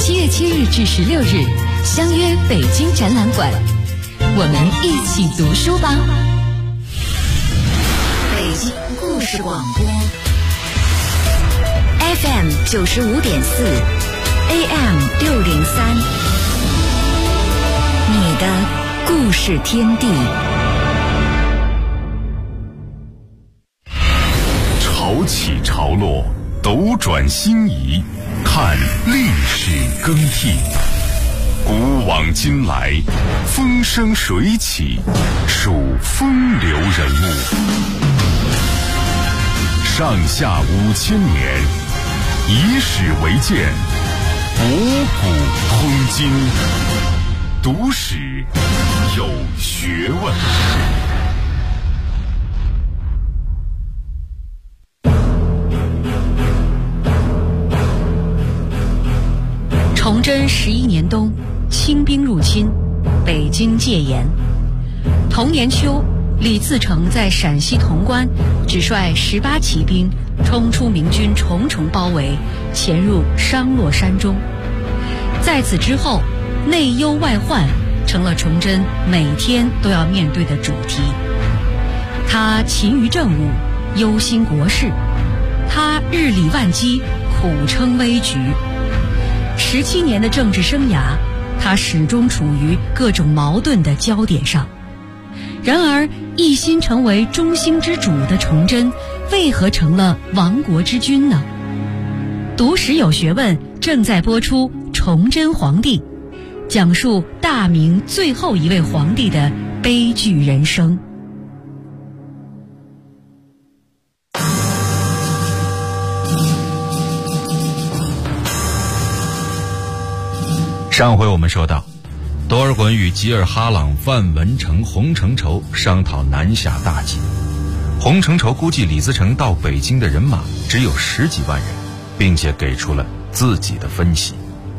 7月7日至16日，相约北京展览馆，我们一起读书吧。北京故事广播 FM 95.4 AM 603，你的故事天地。 潮起潮落，斗转星移，看历史更替，古往今来，风生水起，数风流人物。上下5000年，以史为鉴，博古通今，读史有学问。 崇祯11年冬，清兵入侵，北京戒严。同年秋，李自成在陕西潼关只率18骑兵冲出明军重重包围，潜入商洛山中。在此之后，内忧外患成了崇祯每天都要面对的主题。他勤于政务，忧心国事，他日理万机，苦撑危局。17年的政治生涯，他始终处于各种矛盾的焦点上。然而，一心成为中兴之主的崇祯，为何成了亡国之君呢？读史有学问正在播出《崇祯皇帝》，讲述大明最后一位皇帝的悲剧人生。 上回我们说到，多尔衮与吉尔哈朗、范文成、洪承畴商讨南下大计。洪承畴估计李自成到北京的人马只有10几万人，并且给出了自己的分析。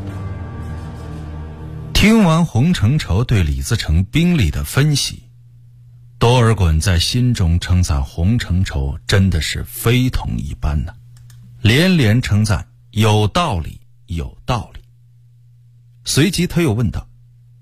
听完洪承畴对李自成兵力的分析，多尔衮在心中称赞洪承畴真的是非同一般呢，连连称赞有道理，有道理。随即他又问道，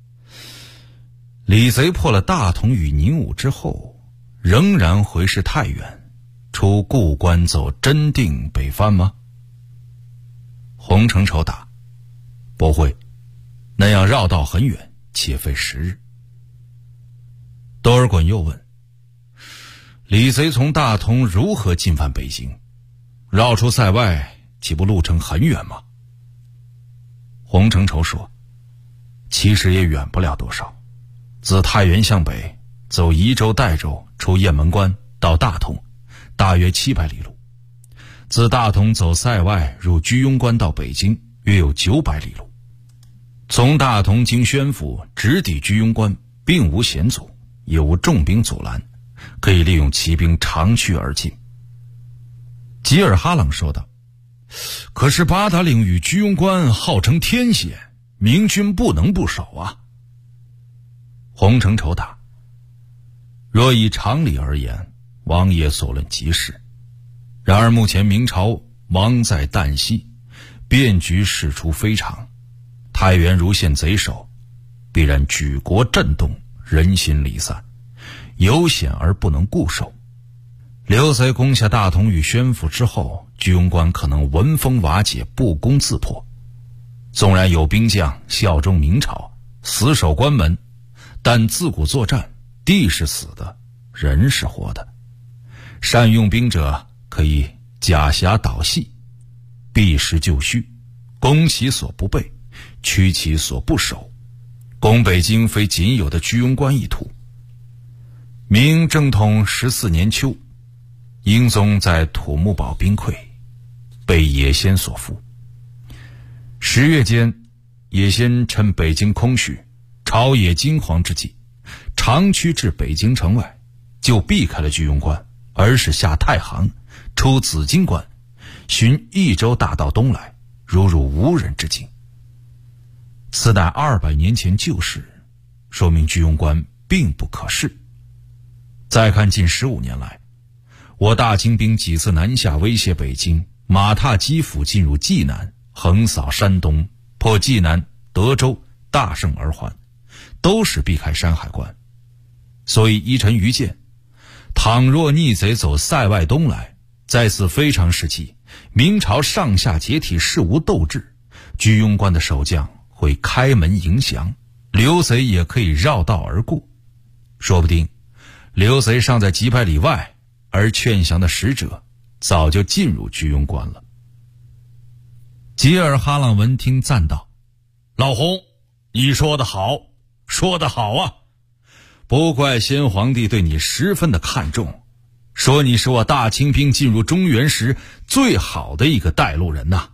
李贼破了大同与宁武之后，仍然回师太原，出故关走真定北番吗？洪承畴答，不会，那样绕道很远，且费时日。多尔衮又问，李贼从大同如何进犯北京？绕出塞外，岂不路程很远吗？洪承畴说，其实也远不了多少，自太原向北，走宜州、代州，出雁门关到大同，大约700里路；自大同走塞外，入居庸关到北京，约有900里路。从大同经宣府直抵居庸关，并无险阻，也无重兵阻拦，可以利用骑兵长驱而进。吉尔哈朗说道，可是八达岭与居庸关号称天险，明军不能不守啊。洪承畴答，若以常理而言，王爷所论极是。然而目前明朝亡在旦夕，变局事出非常，太原如陷贼手，必然举国震动，人心离散，有险而不能固守。刘贼攻下大同与宣府之后，居庸关可能闻风瓦解，不攻自破。纵然有兵将效忠明朝，死守关门，但自古作战，地是死的，人是活的。善用兵者可以假侠导戏，避实就虚，攻其所不备，屈其所不守。攻北京非仅有的居庸关一途。明正统14年秋，英宗在土木堡兵溃，被野先所俘。10月间，野先趁北京空虚，朝野惊惶之际，长驱至北京城外，就避开了居庸关，而是下太行，出紫荆关，循益州大道东来，如入无人之境。此乃200年前旧事，说明居庸关并不可视。再看近15年来，我大清兵几次南下威胁北京，马踏基辅进入济南，横扫山东， 破济南、德州，大胜而还，都是避开山海关。所以依臣愚见，倘若逆贼走塞外东来，在此非常时期，明朝上下解体，事无斗志，居庸关的守将会开门迎降，刘贼也可以绕道而过。说不定刘贼尚在几百里外，而劝降的使者早就进入居庸关了。吉尔哈朗闻听赞道：老洪，你说得好，说得好啊！不怪先皇帝对你十分的看重，说你是我大清兵进入中原时最好的一个带路人呐。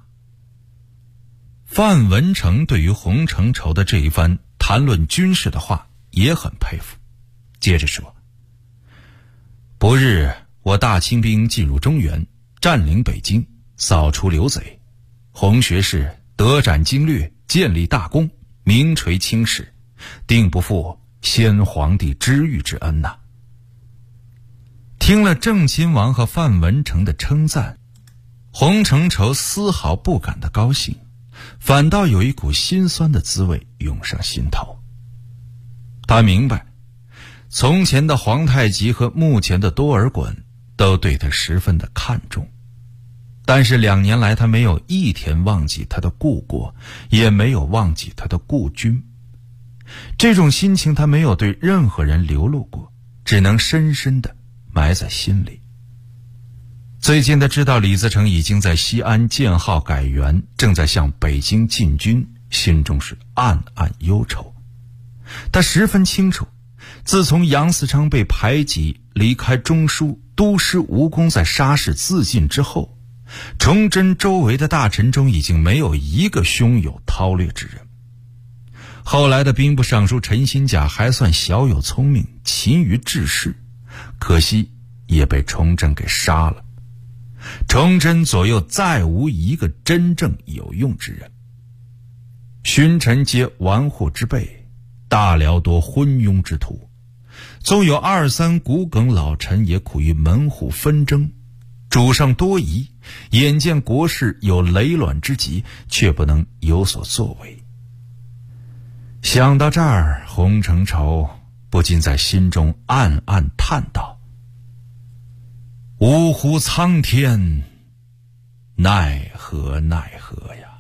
范文成对于洪承畴的这一番谈论军事的话也很佩服，接着说：不日我大清兵进入中原，占领北京，扫除刘贼，洪学士得展经略，建立大功，名垂青史，定不负先皇帝知遇之恩呐。听了郑亲王和范文成的称赞，洪承畴丝毫不感到高兴，反倒有一股心酸的滋味涌上心头。他明白，从前的皇太极和目前的多尔衮都对他十分的看重，但是2年来他没有一天忘记他的故国，也没有忘记他的故君。这种心情他没有对任何人流露过，只能深深地埋在心里。最近他知道李自成已经在西安建号改元，正在向北京进军，心中是暗暗忧愁。他十分清楚，自从杨嗣昌被排挤，离开中书，督师吴公在沙市自尽之后，崇祯周围的大臣中已经没有一个胸有韬略之人。后来的兵部尚书陈新甲还算小有聪明，勤于治事，可惜也被崇祯给杀了。崇祯左右再无一个真正有用之人，勋臣皆纨绔之辈，大辽多昏庸之徒，纵有2、3骨梗老臣，也苦于门户纷争，主上多疑，眼见国事有累卵之急，却不能有所作为。想到这儿，洪承畴不禁在心中暗暗叹道：呜呼苍天，奈何奈何呀！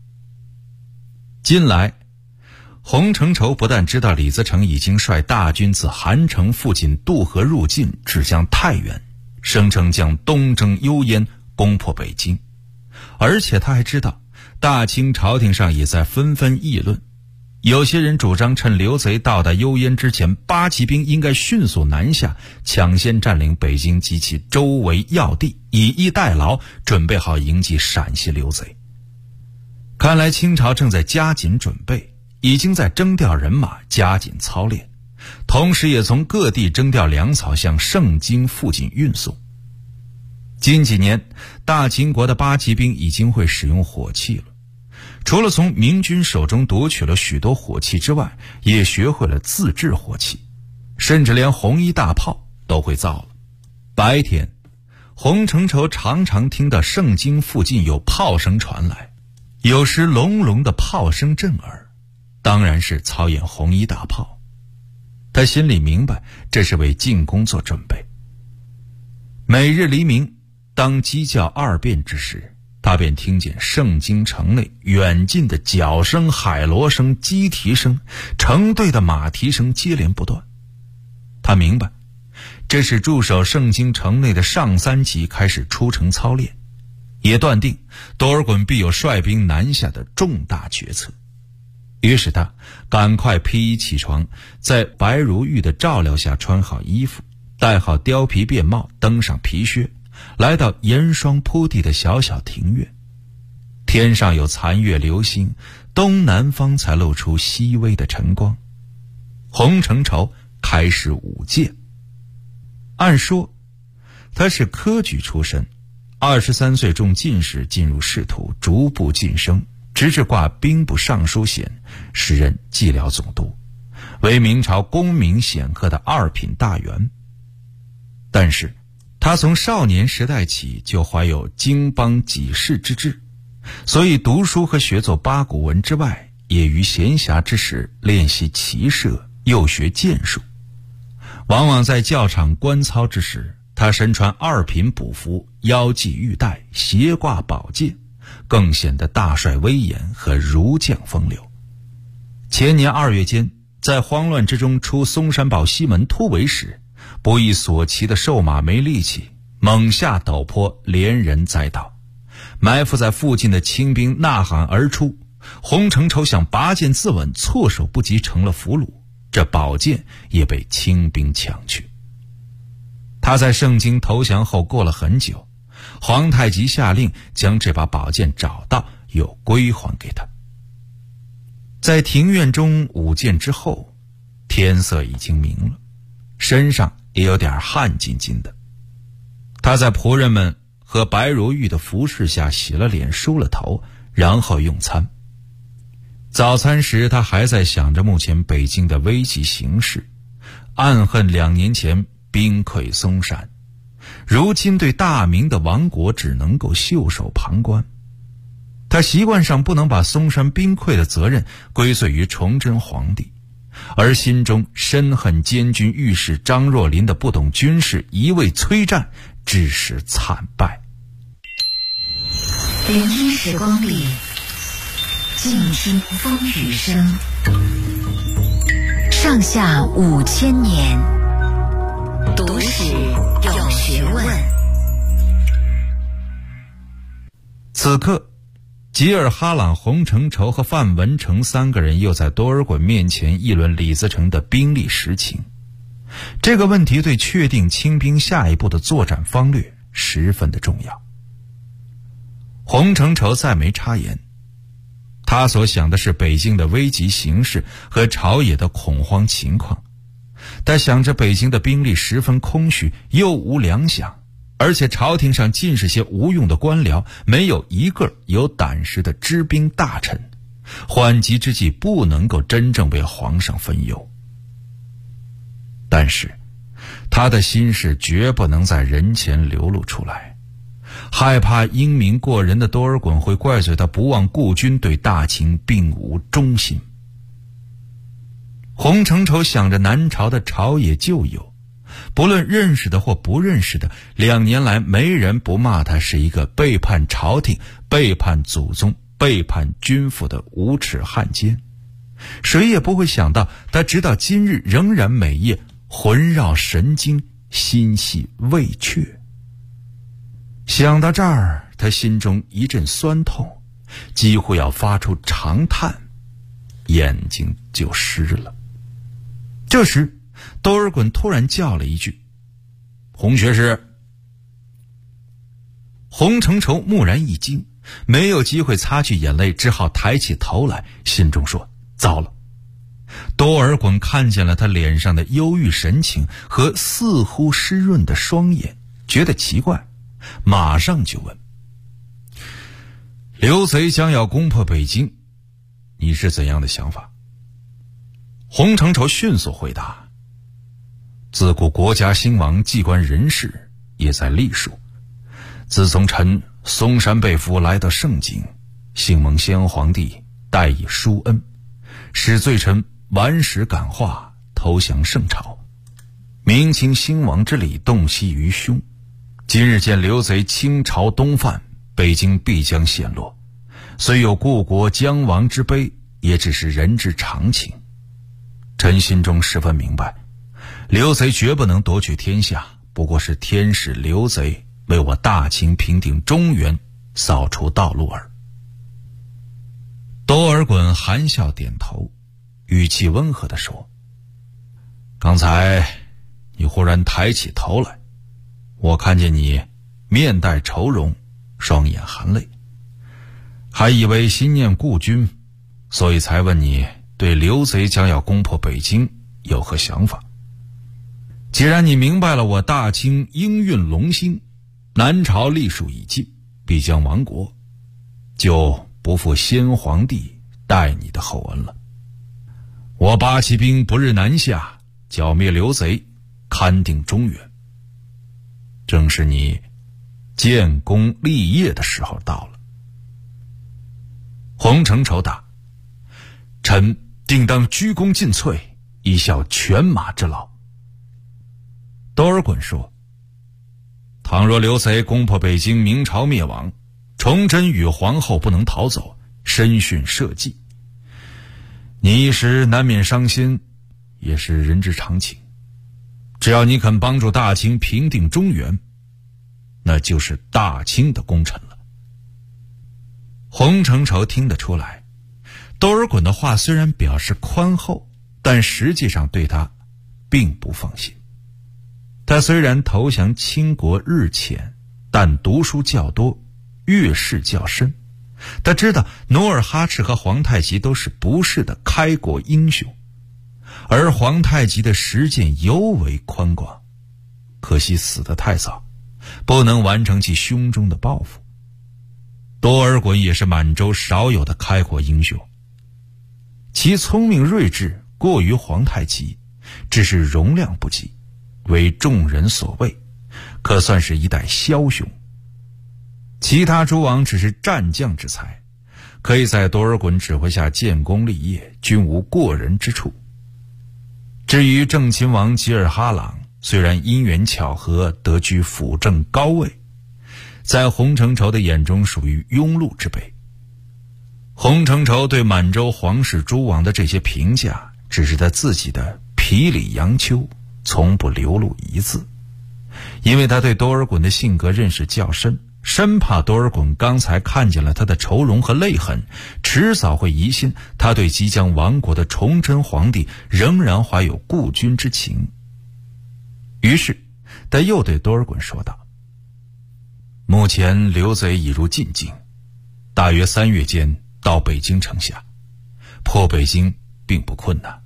近来洪承畴不但知道李自成已经率大军自韩城附近渡河入晋，指向太原，声称将东征幽燕，攻破北京，而且他还知道大清朝廷上也在纷纷议论，有些人主张趁刘贼到达幽燕之前，八旗兵应该迅速南下，抢先占领北京及其周围要地，以逸待劳，准备好迎击陕西刘贼。看来清朝正在加紧准备，已经在征调人马，加紧操练，同时也从各地征调粮草向盛京附近运送。近几年，大清国的八旗兵已经会使用火器了，除了从明军手中夺取了许多火器之外，也学会了自制火器，甚至连红衣大炮都会造了。白天，洪承畴常常听到盛京附近有炮声传来，有时隆隆的炮声震耳，当然是操演红衣大炮。他心里明白，这是为进攻做准备。每日黎明，当鸡叫2遍之时，他便听见盛京城内远近的角声、海螺声、鸡啼声，成队的马蹄声接连不断。他明白，这是驻守盛京城内的上3旗开始出城操练，也断定多尔衮必有率兵南下的重大决策。于是他赶快披衣起床，在白如玉的照料下穿好衣服，戴好貂皮便帽，登上皮靴，来到严霜铺地的小小庭院。天上有残月流星，东南方才露出熹微的晨光。洪承畴开始舞剑。按说他是科举出身，23岁中进士，进入仕途，逐步晋升，直至挂兵部尚书衔，时任蓟辽总督，为明朝功名显赫的2品大员。但是他从少年时代起就怀有经邦济世之志， 所以读书和学做八股文之外，也于闲暇之时练习骑射，又学剑术。往往在教场观操之时，他身穿二品补服，腰系玉带，斜挂宝剑，更显得大帅威严和儒将风流。前年2月间，在慌乱之中出松山堡西门突围时，不意所骑的瘦马没力气，猛下陡坡，连人栽倒。埋伏在附近的清兵呐喊而出，洪承畴想拔剑自刎，措手不及，成了俘虏，这宝剑也被清兵抢去。他在盛京投降后过了很久，皇太极下令将这把宝剑找到，又归还给他。在庭院中舞剑之后，天色已经明了，身上也有点汗津津的。他在仆人们和白如玉的服侍下洗了脸，梳了头，然后用餐。早餐时，他还在想着目前北京的危急形势，暗恨2年前兵溃松山，如今对大明的亡国只能够袖手旁观。他习惯上不能把松山兵溃的责任归罪于崇祯皇帝，而心中深恨监军御史张若琳的不懂军事，一味催战，致使惨败。 聆听时光里，静听风雨声。上下5000年，读史有学问。 此刻，吉尔哈朗、洪承畴和范文成3个人又在多尔衮面前议论李自成的兵力实情。这个问题对确定清兵下一步的作战方略十分的重要。洪承畴再没插言，他所想的是北京的危急形势和朝野的恐慌情况。他想着北京的兵力十分空虚，又无粮饷，而且朝廷上尽是些无用的官僚，没有一个有胆识的知兵大臣，缓急之际不能够真正为皇上分忧。但是他的心事绝不能在人前流露出来，害怕英明过人的多尔衮会怪罪他不忘故军，对大清并无忠心。洪承畴想着南朝的朝野旧友，不论认识的或不认识的，2年来没人不骂他是一个背叛朝廷、背叛祖宗、背叛君父的无耻汉奸。谁也不会想到他直到今日仍然每夜魂绕神经，心系未却。想到这儿，他心中一阵酸痛，几乎要发出长叹，眼睛就湿了。这时多尔衮突然叫了一句：“洪学士。”洪承畴蓦然一惊，没有机会擦去眼泪，只好抬起头来，心中说：糟了。多尔衮看见了他脸上的忧郁神情和似乎湿润的双眼，觉得奇怪，马上就问：刘贼将要攻破北京，你是怎样的想法？洪承畴迅速回答：自古国家兴亡，机关人事也在历数。自从臣嵩山被俘来到盛京，幸蒙先皇帝待以殊恩，使罪臣顽石感化，投降圣朝，明清兴亡之理洞悉于胸。今日见刘贼倾巢东犯，北京必将陷落，虽有故国将亡之悲，也只是人之常情。臣心中十分明白，刘贼绝不能夺取天下，不过是天使刘贼为我大清平定中原扫除道路耳。多尔衮含笑点头，语气温和地说：刚才你忽然抬起头来，我看见你面带愁容，双眼含泪，还以为心念故君，所以才问你对刘贼将要攻破北京有何想法。既然你明白了我大清应运隆兴，南朝历数已尽，必将亡国，就不负先皇帝待你的厚恩了。我八旗兵不日南下，剿灭刘贼，勘定中原，正是你建功立业的时候到了。 洪承畴答：臣定当鞠躬尽瘁，以效犬马之劳。多尔衮说：倘若刘贼攻破北京，明朝灭亡，崇祯与皇后不能逃走，身殉社稷，你一时难免伤心，也是人之常情。只要你肯帮助大清平定中原，那就是大清的功臣了。洪承畴听得出来，多尔衮的话虽然表示宽厚，但实际上对他并不放心。他虽然投降清国日浅，但读书较多，阅识较深。他知道努尔哈赤和皇太极都是不世的开国英雄，而皇太极的实践尤为宽广，可惜死得太早，不能完成其胸中的抱负。多尔衮也是满洲少有的开国英雄，其聪明睿智过于皇太极，只是容量不及，为众人所畏，可算是一代枭雄。其他诸王只是战将之才，可以在多尔衮指挥下建功立业，均无过人之处。至于正亲王吉尔哈朗，虽然因缘巧合得居辅政高位，在洪承畴的眼中属于庸碌之辈。洪承畴对满洲皇室诸王的这些评价，只是他自己的皮里杨丘，从不流露一字。因为他对多尔衮的性格认识较深，深怕多尔衮刚才看见了他的愁容和泪痕，迟早会疑心他对即将亡国的崇祯皇帝仍然怀有顾君之情。于是他又对多尔衮说道：目前刘贼已入晋境，大约3月间到北京城下，破北京并不困难。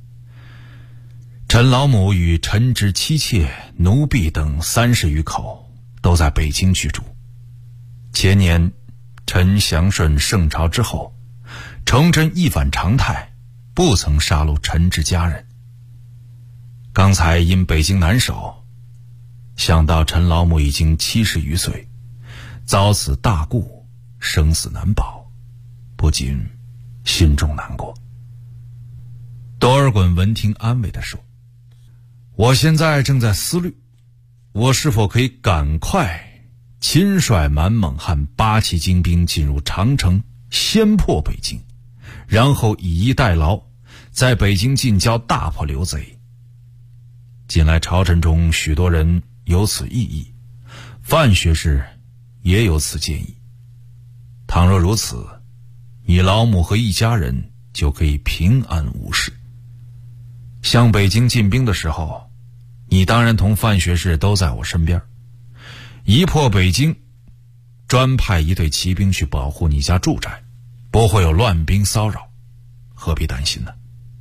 陈老母与陈之妻妾、奴婢等30余口都在北京居住。前年陈降顺圣朝之后，崇祯一反常态，不曾杀戮陈之家人。刚才因北京难守，想到陈老母已经70余岁，遭此大故，生死难保，不禁心中难过。多尔衮闻听安慰地说：我现在正在思虑，我是否可以赶快亲率满蒙汉8旗精兵进入长城，先破北京，然后以逸待劳，在北京近郊大破刘贼。近来朝臣中许多人有此异议，范学士也有此建议。倘若如此，你老母和一家人就可以平安无事。向北京进兵的时候，你当然同范学士都在我身边。一破北京，专派一队骑兵去保护你家住宅，不会有乱兵骚扰，何必担心呢？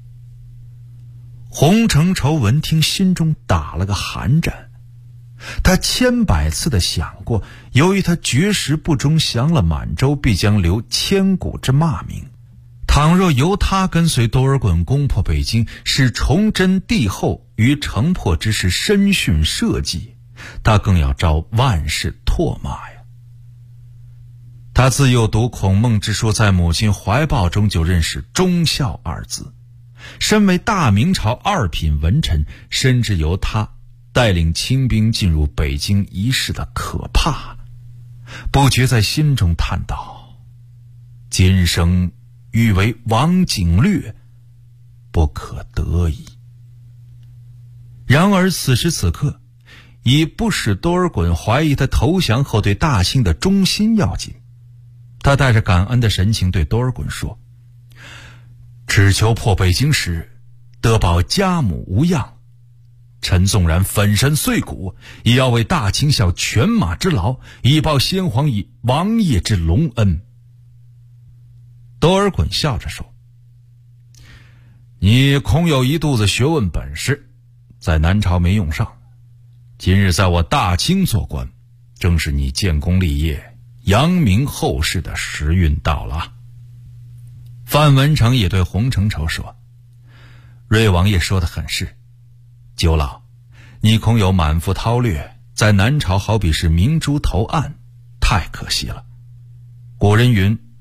洪承畴闻听，心中打了个寒战。他千百次地想过，由于他绝食不忠，降了满洲，必将留千古之骂名。倘若由他跟随多尔衮攻破北京，使崇祯帝后于城破之时身殉社稷，他更要遭万世唾骂呀。他自幼读孔孟之书，在母亲怀抱中就认识忠孝2字。身为大明朝2品文臣，深知由他带领清兵进入北京一事的可怕，不觉在心中叹道：今生欲为王景略，不可得矣。然而此时此刻，以不使多尔衮怀疑他投降后对大清的忠心要紧。他带着感恩的神情对多尔衮说：只求破北京时得保家母无恙，臣纵然粉身碎骨，也要为大清效犬马之劳，以报先皇以王爷之隆恩。多尔衮笑着说：你空有一肚子学问本事，在南朝没用上，今日在我大清做官，正是你建功立业、扬名后世的时运到了。范文成也对洪承畴说：瑞王爷说得很是，九老，你空有满腹韬略，在南朝好比是明珠投岸，太可惜了。古人云：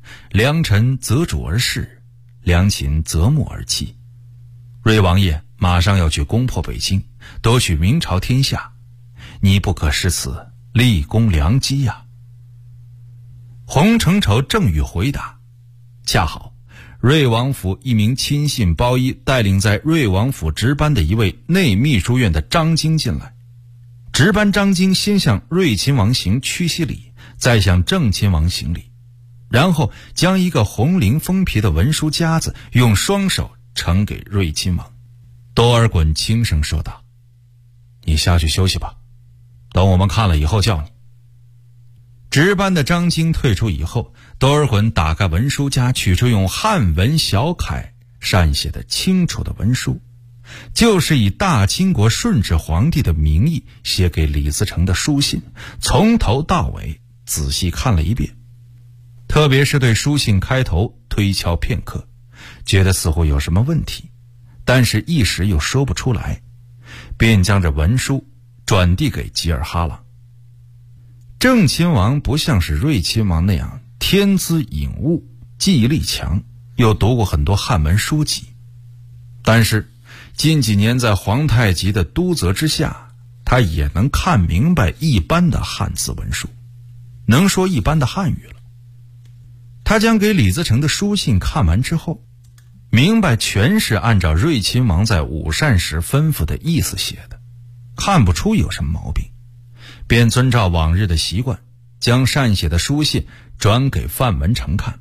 良臣择主而事，良禽择木而栖。瑞王爷马上要去攻破北京，夺取明朝天下，你不可失此立功良机呀。洪承畴正欲回答，恰好瑞王府一名亲信包衣带领在瑞王府值班的一位内秘书院的张京进来。值班张京先向瑞亲王行屈膝礼，再向郑亲王行礼，然后将一个红绫封皮的文书夹子用双手呈给瑞亲王。多尔衮轻声说道：你下去休息吧，等我们看了以后叫你。值班的张京退出以后，多尔衮打开文书夹，取出用汉文小楷善写的清楚的文书，就是以大清国顺治皇帝的名义写给李自成的书信，从头到尾仔细看了一遍，特别是对书信开头推敲片刻，觉得似乎有什么问题，但是一时又说不出来，便将这文书转递给吉尔哈朗。郑亲王不像是瑞亲王那样天资颖悟，记忆力强，又读过很多汉文书籍，但是近几年在皇太极的督责之下，他也能看明白一般的汉字文书，能说一般的汉语了。他将给李自成的书信看完之后，明白全是按照瑞亲王在午膳时吩咐的意思写的，看不出有什么毛病，便遵照往日的习惯，将善写的书信转给范文成看。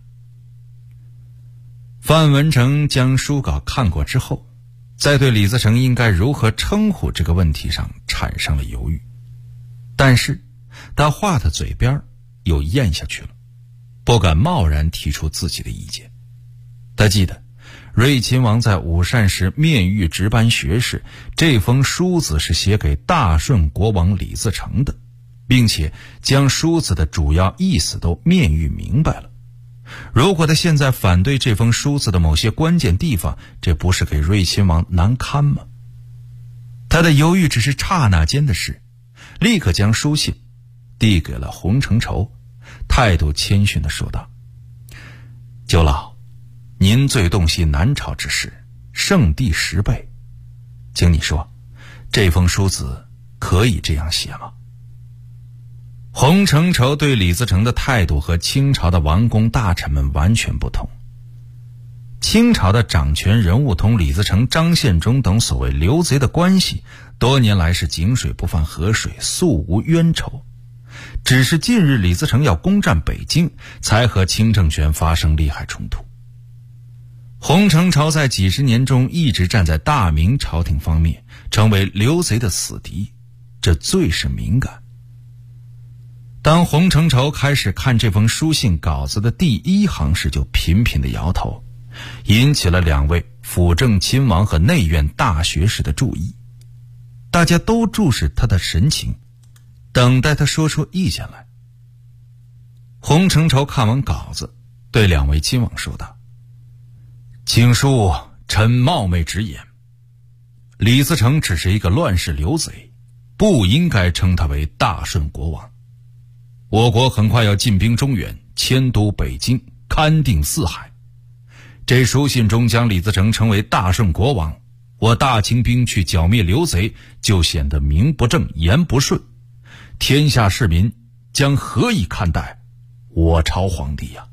范文成将书稿看过之后，在对李自成应该如何称呼这个问题上产生了犹豫，但是他话的嘴边又咽下去了，不敢贸然提出自己的意见。他记得瑞亲王在午膳时面谕值班学士，这封书子是写给大顺国王李自成的，并且将书子的主要意思都面谕明白了。如果他现在反对这封书子的某些关键地方，这不是给瑞亲王难堪吗？他的犹豫只是刹那间的事，立刻将书信递给了洪承畴，态度谦逊地说道：九老，您最洞悉南朝之事，圣帝10倍，请你说，这封书子可以这样写吗？洪承畴对李自成的态度和清朝的王公大臣们完全不同。清朝的掌权人物同李自成、张献忠等所谓刘贼的关系，多年来是井水不犯河水，素无冤仇。只是近日李自成要攻占北京，才和清政权发生利害冲突。洪承畴在几十年中一直站在大明朝廷方面，成为刘贼的死敌，这最是敏感。当洪承畴开始看这封书信稿子的第一行时，就频频地摇头，引起了2位辅政亲王和内院大学士的注意。大家都注视他的神情，等待他说出意见来。洪承畴看完稿子，对2位亲王说道：请恕臣冒昧直言，李自成只是一个乱世刘贼，不应该称他为大顺国王。我国很快要进兵中原，迁都北京，勘定四海。这书信中将李自成称为大顺国王，我大清兵去剿灭刘贼，就显得名不正言不顺。天下市民将何以看待我朝皇帝呀？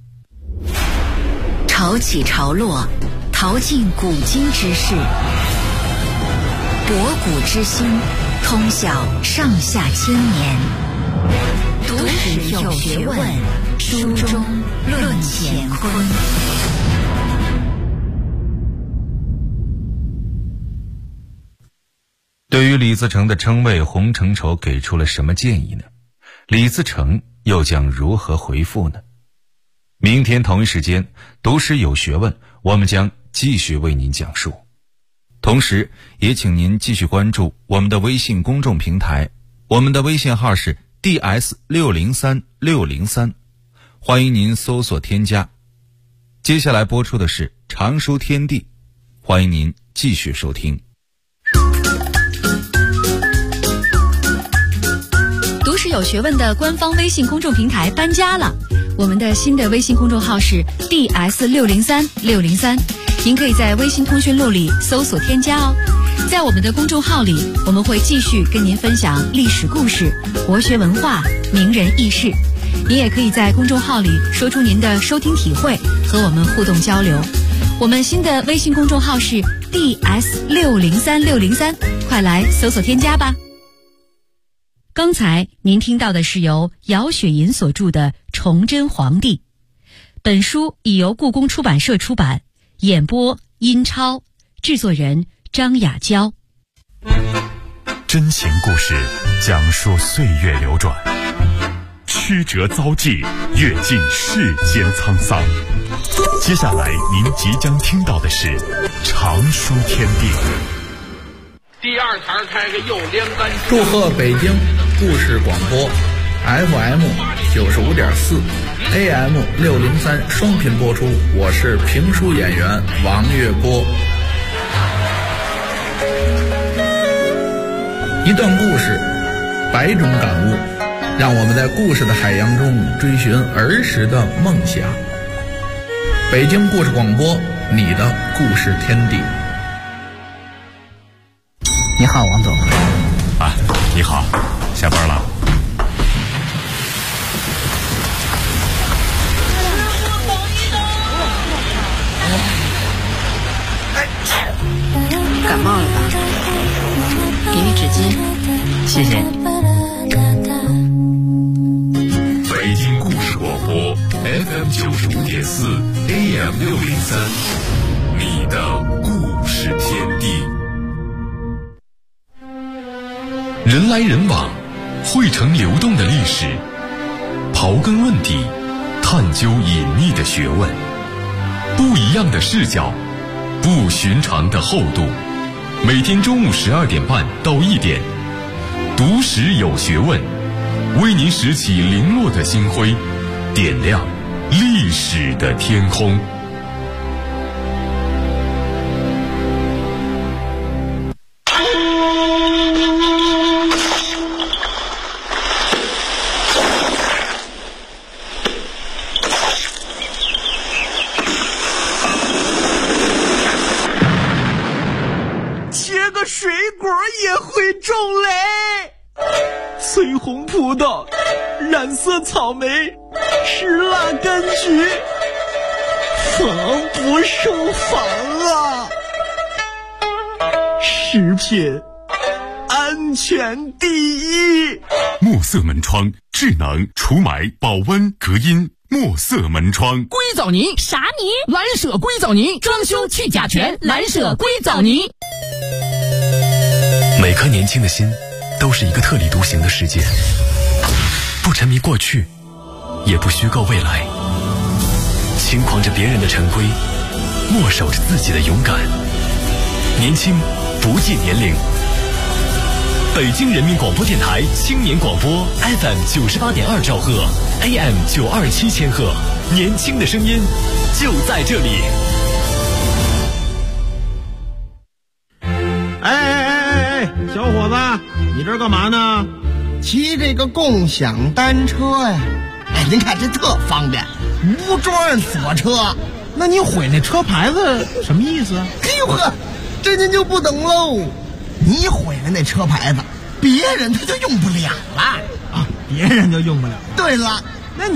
潮起潮落，淘尽古今之事，博古之今，通晓上下千年。读史有学问，书中论乾坤。 对于李自成的称谓，洪承畴给出了什么建议呢？李自成又将如何回复呢？明天同一时间，读史有学问，我们将继续为您讲述。同时也请您继续关注我们的微信公众平台，我们的微信号是 DS603603，欢迎您搜索添加。接下来播出的是常书天地，欢迎您继续收听。 读史有学问的官方微信公众平台搬家了， 我们的新的微信公众号是 DS603603，您可以在微信通讯录里搜索添加哦。在我们的公众号里，我们会继续跟您分享历史故事、国学文化、名人轶事。您也可以在公众号里说出您的收听体会，和我们互动交流。我们新的微信公众号是 DS603603，快来搜索添加吧。刚才您听到的是由姚雪银所著的《崇祯皇帝》，本书已由故宫出版社出版，演播殷超，制作人张雅娇。 真情故事讲述岁月流转，曲折遭际，阅尽世间沧桑。接下来您即将听到的是常书天地。 第二台开个右连杆。 祝贺北京故事广播 FM 95.4 AM 603双频播出，我是评书演员王月波。一段故事，百种感悟，让我们在故事的海洋中追寻儿时的梦想。北京故事广播，你的故事天地。 你好，王总。 啊，你好，下班了。 感冒了吧？给你纸巾。 谢谢。 北京故事广播 FM 95.4 AM 603，你的故事天地。人来人往，汇成流动的历史，刨根问底，探究隐秘的学问，不一样的视角，不寻常的厚度。每天中午12点半到1点，读史有学问，为您拾起零落的星辉，点亮历史的天空。 水果也会种雷，翠红葡萄，染色草莓，石蜡柑橘，防不胜防啊！食品安全第一。 墨色门窗，智能除霾、保温、隔音。墨色门窗， 硅藻泥啥泥？ 蓝舍硅藻泥，装修去甲醛，蓝舍硅藻泥。 每颗年轻的心都是一个特立独行的世界，不沉迷过去，也不虚构未来，轻狂着别人的陈规，默守着自己的勇敢。年轻不计年龄。北京人民广播电台青年广播 FM 98.2兆赫 AM 927千赫，年轻的声音就在这里。 小伙子，你这干嘛呢？ 骑这个共享单车呀。哎，您看这特方便，无桩锁车。 那你毁那车牌子什么意思啊？ 哎呦呵，这您就不懂喽。你毁了那车牌子，别人他就用不了了啊，别人就用不了。 对了，